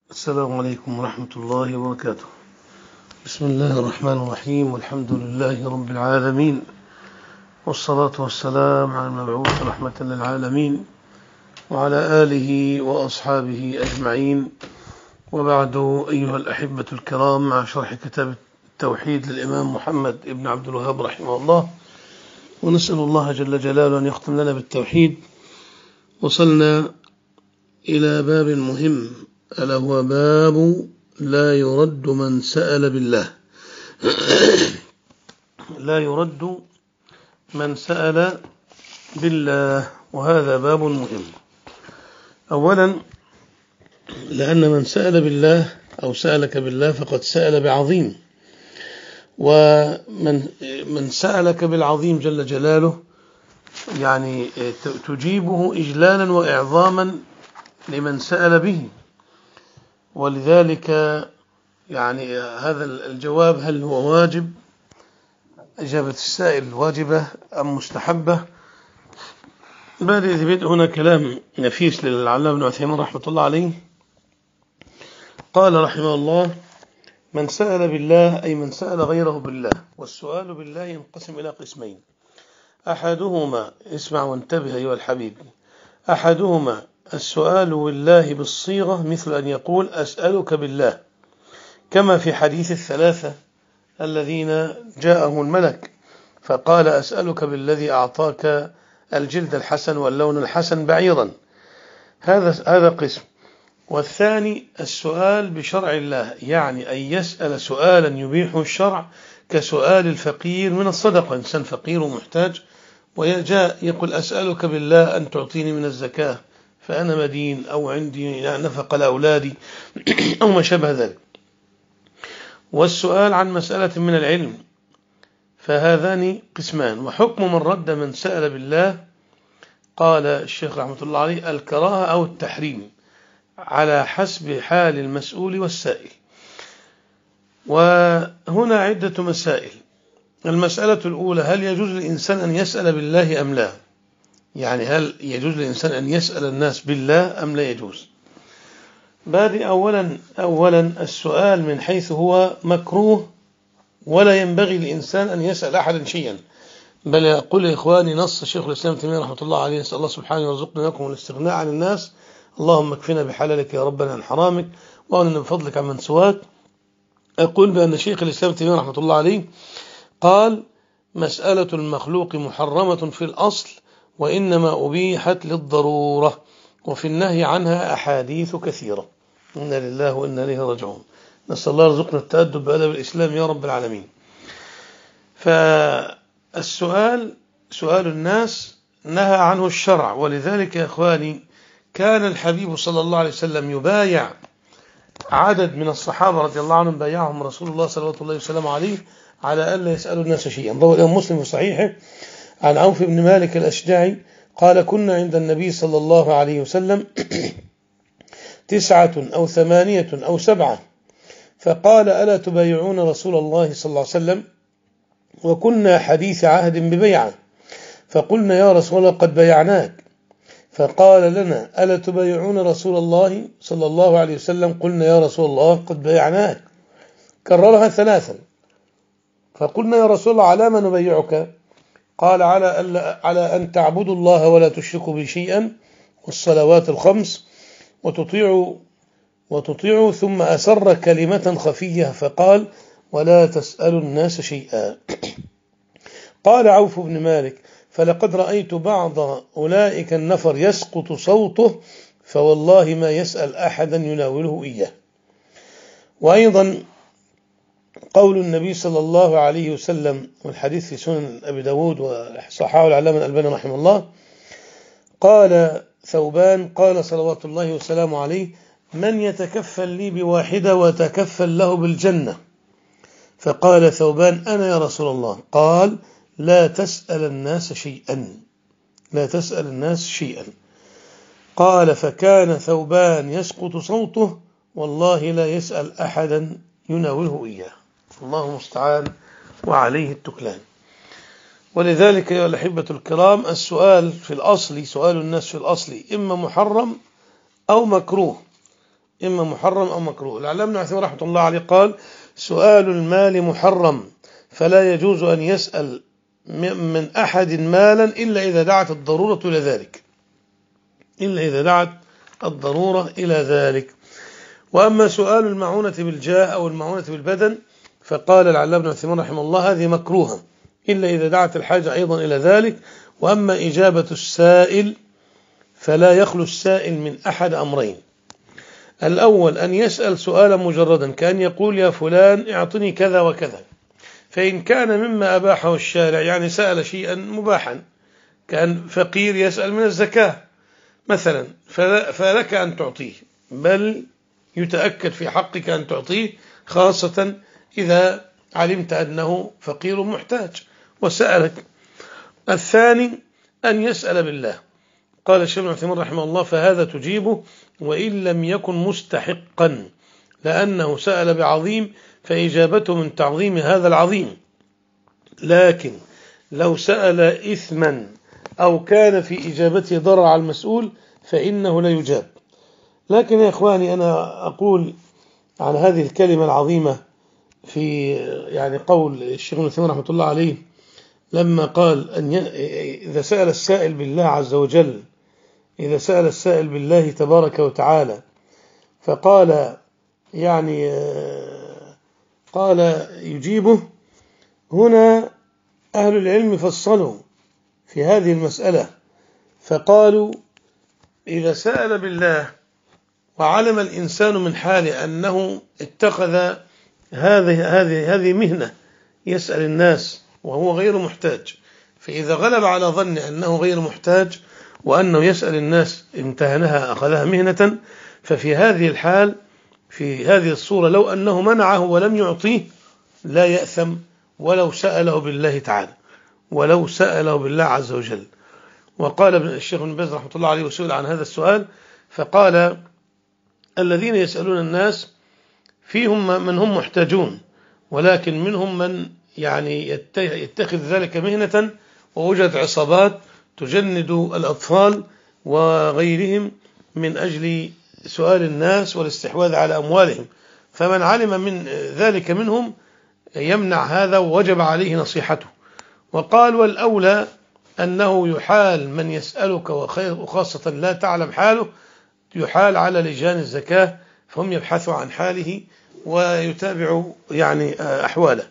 السلام عليكم ورحمة الله وبركاته. بسم الله الرحمن الرحيم، والحمد لله رب العالمين، والصلاة والسلام على المبعوث رحمة للعالمين وعلى آله وأصحابه أجمعين، وبعد. أيها الأحبة الكرام، مع شرح كتاب التوحيد للإمام محمد بن عبد الوهاب رحمه الله، ونسأل الله جل جلاله أن يختم لنا بالتوحيد. وصلنا إلى باب مهم، ألا هو باب لا يرد من سأل بالله. لا يرد من سأل بالله، وهذا باب مهم. أولا، لأن من سأل بالله أو سألك بالله فقد سأل بعظيم، ومن سألك بالعظيم جل جلاله يعني تجيبه إجلالا وإعظاما لمن سأل به. ولذلك يعني هذا الجواب، هل هو واجب؟ إجابة السائل واجبة أم مستحبة؟ بعد بدء هنا كلام نفيس للعلامة ابن عثيمين رحمة الله عليه. قال رحمه الله: من سأل بالله أي من سأل غيره بالله. والسؤال بالله ينقسم إلى قسمين: أحدهما، اسمع وانتبه أيها الحبيب، أحدهما السؤال بالله بالصيغة، مثل أن يقول أسألك بالله، كما في حديث الثلاثة الذين جاءهم الملك فقال أسألك بالذي أعطاك الجلد الحسن واللون الحسن بعيرا. هذا قسم. والثاني السؤال بشرع الله، يعني أن يسأل سؤالا يبيحه الشرع، كسؤال الفقير من الصدقة. إنسان فقير ومحتاج ويجاء يقول أسألك بالله أن تعطيني من الزكاة فأنا مدين، أو عندي نفقة لأولادي أو ما شابه ذلك. والسؤال عن مسألة من العلم، فهذان قسمان. وحكم من رد من سأل بالله، قال الشيخ رحمة الله عليه: الكراهة أو التحريم، على حسب حال المسؤول والسائل. وهنا عدة مسائل. المسألة الأولى: هل يجوز للإنسان أن يسأل بالله أم لا؟ يعني هل يجوز للإنسان أن يسأل الناس بالله أم لا يجوز؟ بادئ أولا السؤال من حيث هو مكروه، ولا ينبغي للإنسان أن يسأل أحدا شيئا. بل يقول إخواني نص شيخ الإسلام تيمية رحمة الله عليه: نسأل الله سبحانه يرزقنا لكم الاستغناء عن الناس، اللهم اكفنا بحلالك يا ربنا عن حرامك، وأغننا بفضلك عن من سواك. أقول بأن شيخ الإسلام تيمية رحمة الله عليه قال: مسألة المخلوق محرمة في الأصل، وإنما أبيحت للضرورة، وفي النهي عنها أحاديث كثيرة. إنا لله وإنا إليه راجعون. نسأل الله يرزقنا التأدب بأدب الإسلام يا رب العالمين. فالسؤال سؤال الناس نهى عنه الشرع. ولذلك يا إخواني كان الحبيب صلى الله عليه وسلم يبايع عدد من الصحابة رضي الله عنهم، بايعهم رسول الله صلى الله عليه وسلم عليه على ألا يسألوا الناس شيئا. روى الإمام مسلم في صحيحه عن عوف بن مالك الأشجعي قال: كنا عند النبي صلى الله عليه وسلم 9 أو 8 أو 7، فقال: ألا تبايعون رسول الله صلى الله عليه وسلم؟ وكنا حديث عهد ببيعة، فقلنا: يا رسول الله قد بايعناك. فقال لنا: ألا تبايعون رسول الله صلى الله عليه وسلم؟ قلنا: يا رسول الله قد بايعناك. كررها 3. فقلنا: يا رسول الله على ما نبايعك؟ قال: على أن تعبدوا الله ولا تشركوا به شيئا، والصلوات الخمس، وتطيعوا. ثم أسر كلمة خفية فقال: ولا تسألوا الناس شيئا. قال عوف بن مالك: فلقد رأيت بعض أولئك النفر يسقط صوته، فوالله ما يسأل أحدا يناوله إياه. وأيضا قول النبي صلى الله عليه وسلم، والحديث في سنن أبي داود وصححه العلامة الألباني رحمه الله، قال ثوبان: قال صلوات الله وسلامه عليه: من يتكفل لي بواحدة وتكفل له بالجنة؟ فقال ثوبان: أنا يا رسول الله. قال: لا تسأل الناس شيئا، لا تسأل الناس شيئا. قال: فكان ثوبان يسقط صوته، والله لا يسأل أحدا يناوله إياه. الله المستعان وعليه التكلان. ولذلك يا الأحبة الكرام، السؤال في الأصل، سؤال الناس في الأصل إما محرم أو مكروه، إما محرم أو مكروه. العلامة ابن عثيمين رحمة الله عليه قال: سؤال المال محرم، فلا يجوز أن يسأل من أحد مالا إلا إذا دعت الضرورة إلى ذلك، إلا إذا دعت الضرورة إلى ذلك. وأما سؤال المعونة بالجاه أو المعونة بالبدن فقال العلامة ابن عثيمين رحمه الله: هذه مكروهة إلا إذا دعت الحاجة أيضا إلى ذلك. وأما إجابة السائل فلا يخلو السائل من أحد أمرين: الأول أن يسأل سؤالا مجردا كأن يقول: يا فلان اعطني كذا وكذا، فإن كان مما أباحه الشارع، يعني سأل شيئا مباحا، كان فقير يسأل من الزكاة مثلا، فلك أن تعطيه، بل يتأكد في حقك أن تعطيه، خاصة إذا علمت أنه فقير محتاج وسألك. الثاني أن يسأل بالله، قال الشيخ ابن عثيمين رحمه الله: فهذا تجيبه وإن لم يكن مستحقا، لأنه سأل بعظيم فإجابته من تعظيم هذا العظيم. لكن لو سأل إثما أو كان في إجابته ضرر على المسؤول فإنه لا يجاب. لكن يا إخواني، أنا أقول عن هذه الكلمة العظيمة في يعني قول الشيخ ابن عثيمين رحمه الله عليه لما قال: إذا سأل السائل بالله عز وجل، إذا سأل السائل بالله تبارك وتعالى فقال يعني قال يجيبه، هنا أهل العلم فصلوا في هذه المسألة فقالوا: إذا سأل بالله وعلم الإنسان من حاله أنه اتخذ هذه مهنة يسأل الناس وهو غير محتاج، فإذا غلب على ظن أنه غير محتاج وأنه يسأل الناس امتهنها أخذها مهنة، ففي هذه الحال في هذه الصورة لو أنه منعه ولم يعطيه لا يأثم ولو سأله بالله تعالى، ولو سأله بالله عز وجل. وقال الشيخ ابن باز رحمة الله عليه وسئل عن هذا السؤال فقال: الذين يسألون الناس فيهم من هم محتاجون، ولكن منهم من يعني يتخذ ذلك مهنة، ووجد عصابات تجند الأطفال وغيرهم من أجل سؤال الناس والاستحواذ على أموالهم، فمن علم من ذلك منهم يمنع هذا ووجب عليه نصيحته. وقال: والأولى أنه يحال من يسألك وخاصة لا تعلم حاله، يحال على لجان الزكاة فهم يبحثوا عن حاله ويتابعوا يعني أحواله.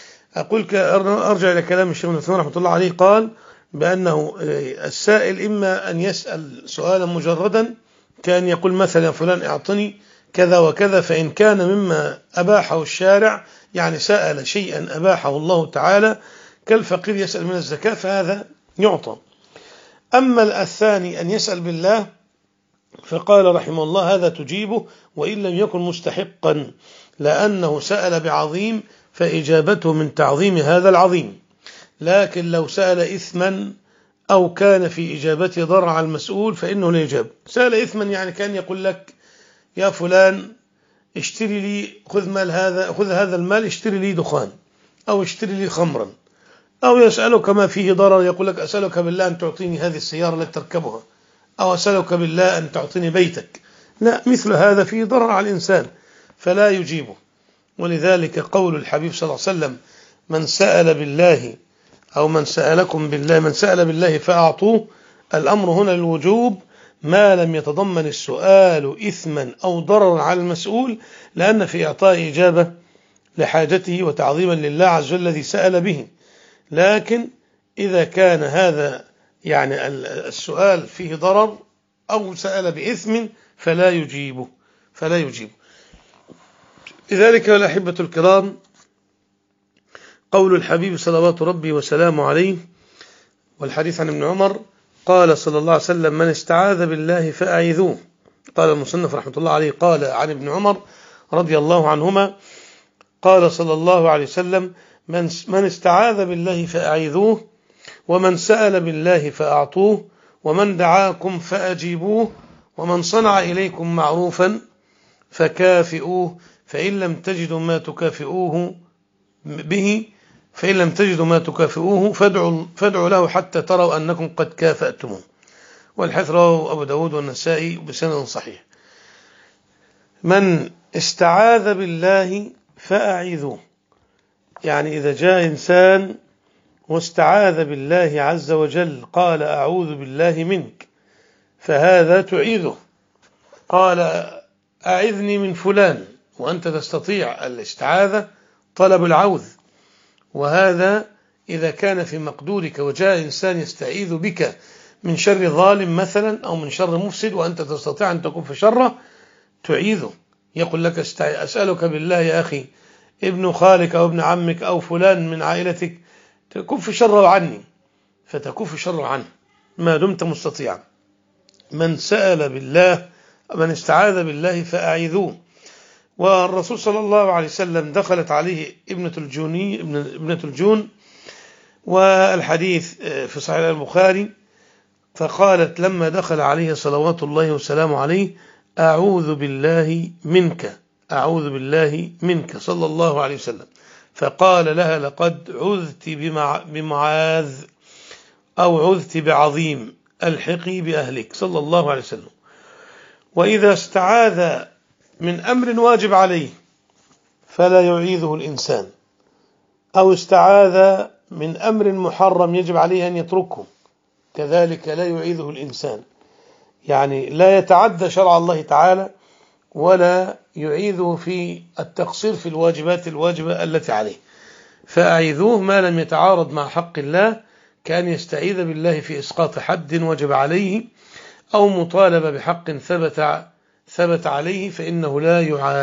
أرجع إلى كلام الشيخ ابن عثيمين رحمة الله عليه، قال بأنه السائل إما أن يسأل سؤالا مجردا كان يقول مثلا: يا فلان اعطني كذا وكذا، فإن كان مما أباحه الشارع، يعني سأل شيئا أباحه الله تعالى كالفقير يسأل من الزكاة، فهذا يعطى. أما الثاني أن يسأل بالله فقال رحمه الله: هذا تجيبه وإن لم يكن مستحقا، لأنه سأل بعظيم فإجابته من تعظيم هذا العظيم. لكن لو سأل إثما أو كان في إجابته ضرر على المسؤول فإنه لا يجاب. سأل إثما يعني كان يقول لك: يا فلان اشتري لي، خذ هذا المال اشتري لي دخان أو اشتري لي خمرا، أو يسألك ما فيه ضرر، يقول لك: أسألك بالله أن تعطيني هذه السيارة التي تركبها، أو أسألك بالله أن تعطيني بيتك. لا، مثل هذا فيه ضرر على الإنسان فلا يجيبه. ولذلك قول الحبيب صلى الله عليه وسلم: من سأل بالله أو من سألكم بالله، من سأل بالله فأعطوه، الأمر هنا الوجوب ما لم يتضمن السؤال إثما أو ضررا على المسؤول، لأن في إعطاء إجابة لحاجته وتعظيما لله عز وجل الذي سأل به. لكن إذا كان هذا يعني السؤال فيه ضرر أو سأل بإثم فلا يجيبه. لذلك الأحبة الكرام قول الحبيب صلوات ربي وسلامه عليه، والحديث عن ابن عمر قال صلى الله عليه وسلم: من استعاذ بالله فأعيذوه. قال المصنف رحمة الله عليه: قال عن ابن عمر رضي الله عنهما قال صلى الله عليه وسلم: من استعاذ بالله فأعيذوه، ومن سأل بالله فأعطوه، ومن دعاكم فأجيبوه، ومن صنع إليكم معروفا فكافئوه، فإن لم تجدوا ما تكافئوه به فادعوا له حتى تروا أنكم قد كافأتموه. والحديث رواه أبو داود والنسائي بسند صحيح. من استعاذ بالله فأعيذوه، يعني إذا جاء إنسان واستعاذ بالله عز وجل قال أعوذ بالله منك، فهذا تعيذه. قال أعذني من فلان، وأنت تستطيع الاستعاذة طلب العوذ، وهذا إذا كان في مقدورك وجاء إنسان يستعيذ بك من شر ظالم مثلا أو من شر مفسد وأنت تستطيع أن تكون في شره تعيذه. يقول لك أسألك بالله يا أخي ابن خالك أو ابن عمك أو فلان من عائلتك تكف شره عني، فتكف شره عنه ما دمت مستطيعا. من سأل بالله من استعاذ بالله فأعيذوه. والرسول صلى الله عليه وسلم دخلت عليه ابنة الجون، والحديث في صحيح البخاري، فقالت لما دخل عليه صلوات الله وسلامه عليه أعوذ بالله منك، أعوذ بالله منك صلى الله عليه وسلم. فقال لها لقد عذت بمعاذ أو عذت بعظيم، الحقي بأهلك صلى الله عليه وسلم. وإذا استعاذ من أمر واجب عليه فلا يعيذه الإنسان، أو استعاذ من أمر محرم يجب عليه أن يتركه كذلك لا يعيذه الإنسان، يعني لا يتعدى شرع الله تعالى ولا يعيذه في التقصير في الواجبات الواجبة التي عليه. فأعيذوه ما لم يتعارض مع حق الله، كان يستعيذ بالله في إسقاط حد وجب عليه أو مطالبة بحق ثبت عليه، فإنه لا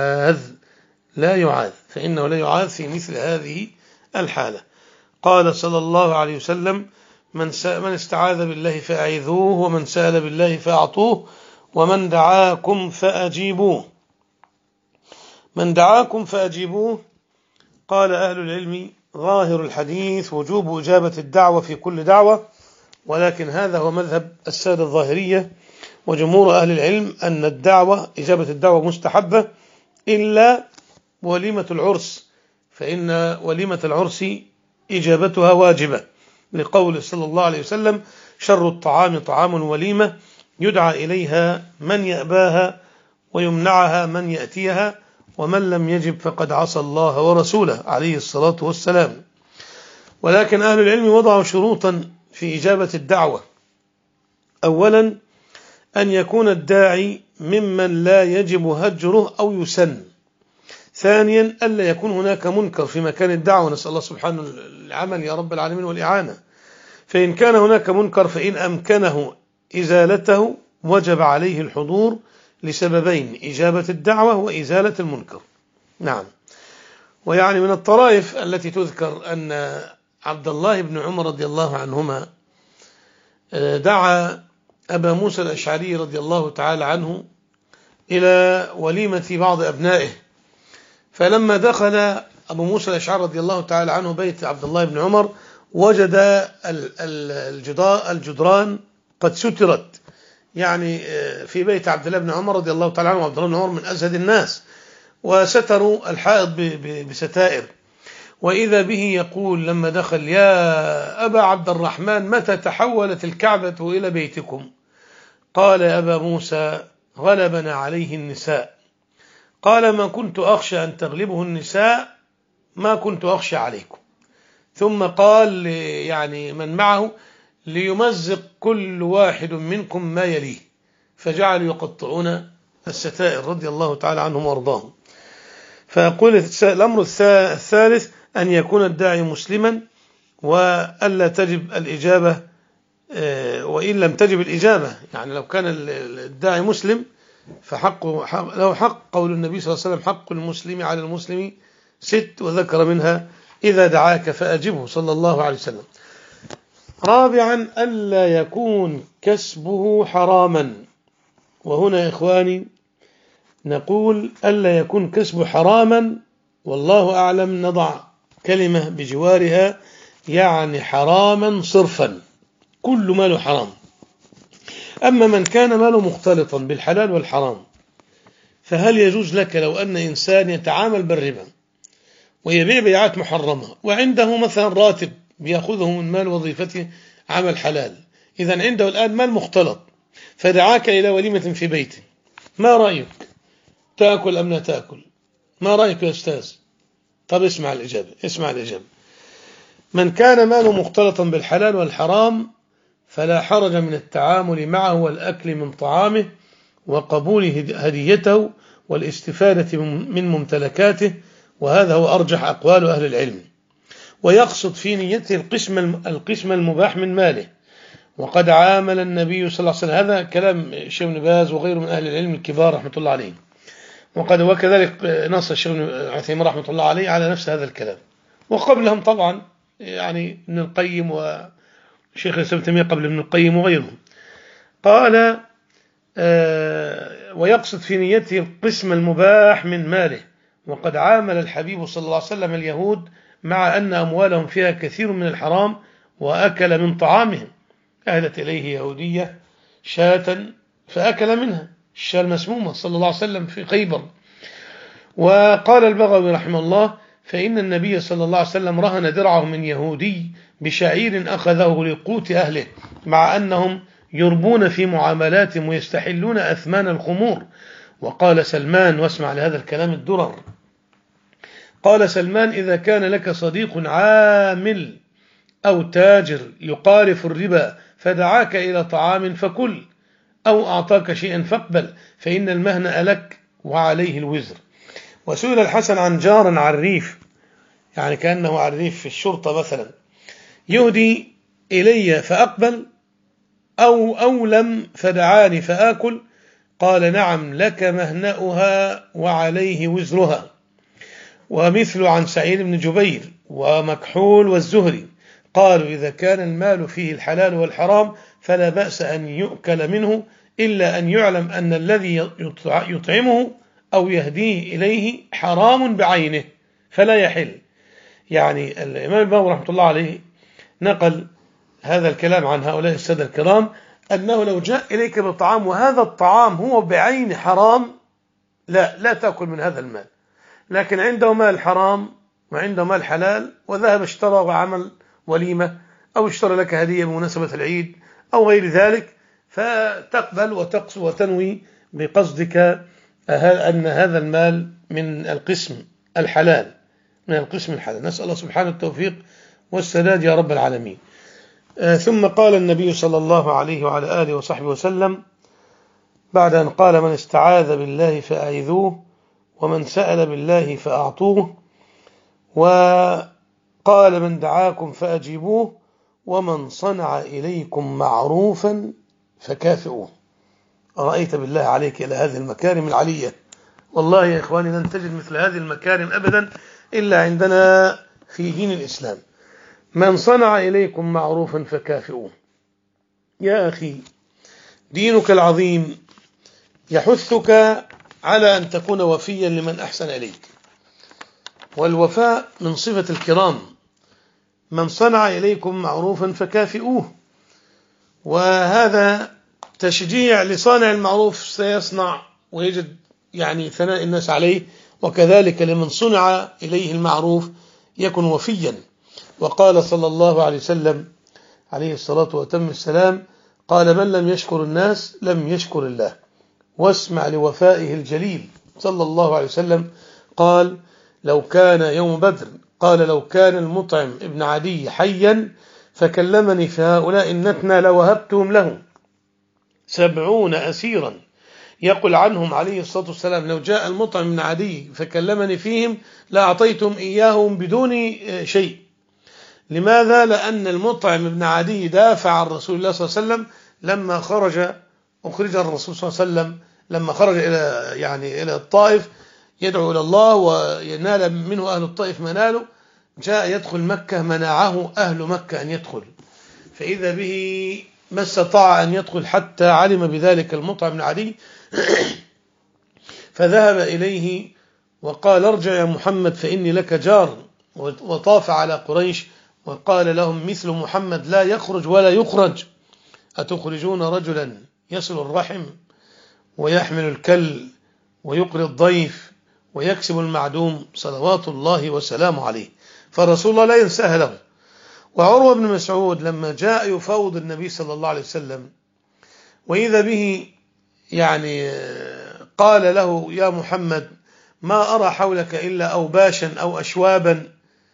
يعاذ في مثل هذه الحالة. قال صلى الله عليه وسلم من استعاذ بالله فأعيذوه، ومن سأل بالله فأعطوه، ومن دعاكم فأجيبوه. من دعاكم فأجيبوه، قال أهل العلم ظاهر الحديث وجوب إجابة الدعوة في كل دعوة، ولكن هذا هو مذهب السادة الظاهرية وجمهور أهل العلم أن إجابة الدعوة مستحبة إلا وليمة العرس، فإن وليمة العرس إجابتها واجبة، لقول صلى الله عليه وسلم شر الطعام طعام الوليمة يدعى إليها من يأباها ويمنعها من يأتيها، ومن لم يجب فقد عصى الله ورسوله عليه الصلاة والسلام. ولكن أهل العلم وضعوا شروطا في إجابة الدعوة. أولا أن يكون الداعي ممن لا يجب هجره أو يسن. ثانيا ألا يكون هناك منكر في مكان الدعوة، نسأل الله سبحانه العمل يا رب العالمين والإعانة. فإن كان هناك منكر فإن أمكنه إزالته وجب عليه الحضور لسببين: إجابة الدعوة وإزالة المنكر. نعم. ويعني من الطرائف التي تذكر أن عبد الله بن عمر رضي الله عنهما دعا أبا موسى الأشعري رضي الله تعالى عنه إلى وليمة بعض أبنائه، فلما دخل أبو موسى الأشعري رضي الله تعالى عنه بيت عبد الله بن عمر وجد الجدران قد سترت، يعني في بيت عبد الله بن عمر رضي الله تعالى عنه، وعبد الله بن عمر من أزهد الناس، وستروا الحائط بستائر. وإذا به يقول لما دخل: يا أبا عبد الرحمن متى تحولت الكعبة إلى بيتكم؟ قال يا أبا موسى غلبنا عليه النساء. قال ما كنت أخشى أن تغلبه النساء، ما كنت أخشى عليكم. ثم قال يعني من معه: ليمزق كل واحد منكم ما يليه، فجعلوا يقطعون الستائر رضي الله تعالى عنهم وارضاهم. فيقول الأمر الثالث أن يكون الداعي مسلما، وألا تجب الإجابة، وإن لم تجب الإجابة، يعني لو كان الداعي مسلم له حق، قول النبي صلى الله عليه وسلم: حق المسلم على المسلم 6، وذكر منها إذا دعاك فأجبه صلى الله عليه وسلم. رابعا ألا يكون كسبه حراما، وهنا يا إخواني نقول ألا يكون كسبه حراما، والله أعلم نضع كلمة بجوارها، يعني حراما صرفا، كل ماله حرام. أما من كان ماله مختلطا بالحلال والحرام، فهل يجوز لك لو أن إنسان يتعامل بالربا ويبيع بيعات محرمة وعنده مثلا راتب بيأخذه من مال وظيفته عمل حلال، إذن عنده الآن مال مختلط، فدعاك إلى وليمة في بيته، ما رأيك؟ تأكل أم لا تأكل؟ ما رأيك يا أستاذ؟ طب اسمع الإجابة. من كان ماله مختلطا بالحلال والحرام فلا حرج من التعامل معه والأكل من طعامه وقبول هديته والاستفادة من ممتلكاته، وهذا هو أرجح أقوال أهل العلم. ويقصد في نيته القسم المباح من ماله. وقد عامل النبي صلى الله عليه وسلم، هذا كلام الشيخ ابن باز وغيره من أهل العلم الكبار رحمة الله عليه، وكذلك نص الشيخ ابن عثيمين رحمة الله عليه على نفس هذا الكلام، وقبلهم طبعا يعني ابن القيم وشيخ الإسلام ابن تيمية قبل ابن القيم وغيرهم. قال ويقصد في نيته القسم المباح من ماله. وقد عامل الحبيب صلى الله عليه وسلم اليهود مع أن أموالهم فيها كثير من الحرام وأكل من طعامهم. أهدت إليه يهودية شاة فأكل منها، الشاة المسمومة صلى الله عليه وسلم في خيبر. وقال البغوي رحمه الله: فإن النبي صلى الله عليه وسلم رهن درعه من يهودي بشعير أخذه لقوت أهله، مع أنهم يربون في معاملاتهم ويستحلون أثمان الخمور. وقال سلمان، واسمع لهذا الكلام الدرر، قال سلمان: إذا كان لك صديق عامل أو تاجر يقارف الربا فدعاك إلى طعام فكل، أو أعطاك شيئا فاقبل، فإن المهنأ لك وعليه الوزر. وسئل الحسن عن جار عريف، يعني كأنه عريف في الشرطة مثلا، يهدي إلي فأقبل أو لم فدعاني فآكل، قال: نعم، لك مهنأها وعليه وزرها. ومثل عن سعيد بن جبير ومكحول والزهري قالوا: إذا كان المال فيه الحلال والحرام فلا بأس أن يؤكل منه، إلا أن يعلم أن الذي يطعمه أو يهديه إليه حرام بعينه فلا يحل. يعني الإمام البغوي رحمة الله عليه نقل هذا الكلام عن هؤلاء السادة الكرام، أنه لو جاء إليك بطعام وهذا الطعام هو بعين حرام لا تأكل من هذا المال، لكن عنده مال حرام وعنده مال حلال وذهب اشترى وعمل وليمة أو اشترى لك هدية بمناسبة العيد أو غير ذلك، فتقبل وتقص وتنوي بقصدك أن هذا المال من القسم الحلال، نسأل الله سبحانه التوفيق والسداد يا رب العالمين. ثم قال النبي صلى الله عليه وعلى آله وصحبه وسلم بعد أن قال: من استعاذ بالله فأعيذوه، ومن سأل بالله فأعطوه، وقال: من دعاكم فأجيبوه، ومن صنع إليكم معروفا فكافئوه. أرأيت بالله عليك إلى هذه المكارم العلية؟ والله يا إخواني لن تجد مثل هذه المكارم أبدا إلا عندنا في دين الإسلام. من صنع إليكم معروفا فكافئوه. يا أخي، دينك العظيم يحثك على أن تكون وفيا لمن أحسن إليك، والوفاء من صفة الكرام. من صنع إليكم معروفا فكافئوه، وهذا تشجيع لصانع المعروف سيصنع ويجد يعني ثناء الناس عليه، وكذلك لمن صنع إليه المعروف يكن وفيا. وقال صلى الله عليه وسلم عليه الصلاة وتم السلام: قال: من لم يشكر الناس لم يشكر الله. واسمع لوفائه الجليل صلى الله عليه وسلم، قال: لو كان يوم بدر، قال: لو كان المطعم ابن عدي حيا فكلمني في هؤلاء النتنى لوهبتهم له 70 أسيرا. يقول عنهم عليه الصلاة والسلام: لو جاء المطعم ابن عدي فكلمني فيهم لأعطيتهم إياهم بدون شيء. لماذا؟ لأن المطعم ابن عدي دافع عن رسول الله صلى الله عليه وسلم لما أخرج الرسول صلى الله عليه وسلم، لما خرج إلى الطائف يدعو إلى الله وينال منه أهل الطائف مناله، جاء يدخل مكة منعه أهل مكة أن يدخل، فإذا به ما استطاع أن يدخل حتى علم بذلك المطعم بن عدي فذهب إليه وقال: ارجع يا محمد فإني لك جار. وطاف على قريش وقال لهم: مثل محمد لا يخرج ولا يخرج، أتخرجون رجلا يصل الرحم ويحمل الكل ويقري الضيف ويكسب المعدوم، صلوات الله وسلامه عليه. فالرسول الله لا ينساها له. وعروة بن مسعود لما جاء يفاوض النبي صلى الله عليه وسلم وإذا به قال له: يا محمد، ما أرى حولك إلا أوباشا أو أشوابا،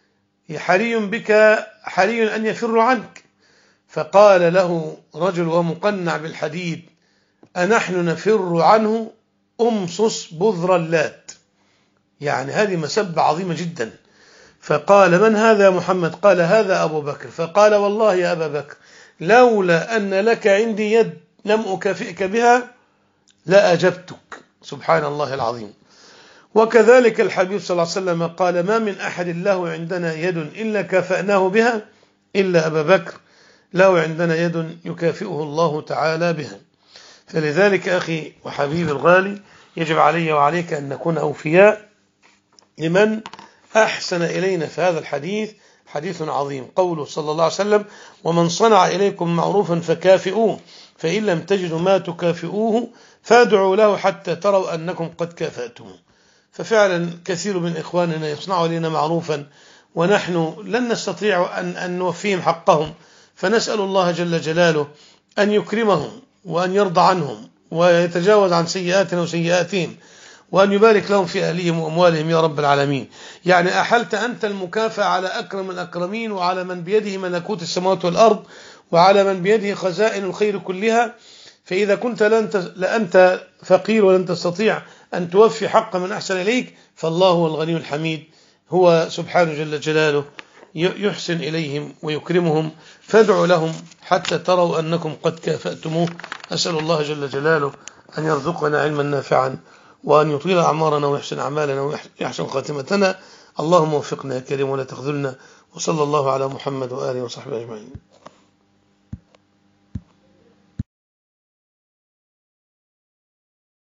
حري أن يفر عنك. فقال له رجل ومقنع بالحديد: أنحن نفر عنه؟ أمصص بذر اللات. يعني هذه مسبة عظيمة جدا. فقال: من هذا يا محمد؟ قال: هذا أبو بكر. فقال: والله يا أبا بكر، لولا أن لك عندي يد لم أكافئك بها لأجبتك. سبحان الله العظيم. وكذلك الحبيب صلى الله عليه وسلم قال: ما من أحد له عندنا يد إلا كافأناه بها إلا أبا بكر، له عندنا يد يكافئه الله تعالى بها. فلذلك أخي وحبيبي الغالي، يجب علي وعليك أن نكون أوفياء لمن أحسن إلينا في هذا الحديث. حديث عظيم. قوله صلى الله عليه وسلم: ومن صنع إليكم معروفا فكافئوه، فإن لم تجدوا ما تكافئوه فادعوا له حتى تروا أنكم قد كافأتموه. ففعلا كثير من إخواننا يصنعوا لنا معروفا ونحن لن نستطيع أن نوفيهم حقهم، فنسأل الله جل جلاله أن يكرمهم وأن يرضى عنهم ويتجاوز عن سيئاتنا وسيئاتهم، وأن يبارك لهم في أهلهم وأموالهم يا رب العالمين. يعني أحلت أنت المكافأة على أكرم الأكرمين، وعلى من بيده ملكوت السماوات والأرض، وعلى من بيده خزائن الخير كلها. فإذا كنت لأنت فقير ولن تستطيع أن توفي حق من أحسن إليك، فالله هو الغني الحميد، هو سبحانه جل جلاله يحسن إليهم ويكرمهم. فادعوا لهم حتى تروا أنكم قد كافأتموه. أسأل الله جل جلاله أن يرزقنا علما نافعا، وأن يطيل أعمارنا ويحسن أعمالنا ويحسن خاتمتنا. اللهم وفقنا يا كريم ولا تخذلنا. وصلى الله على محمد وآله وصحبه أجمعين.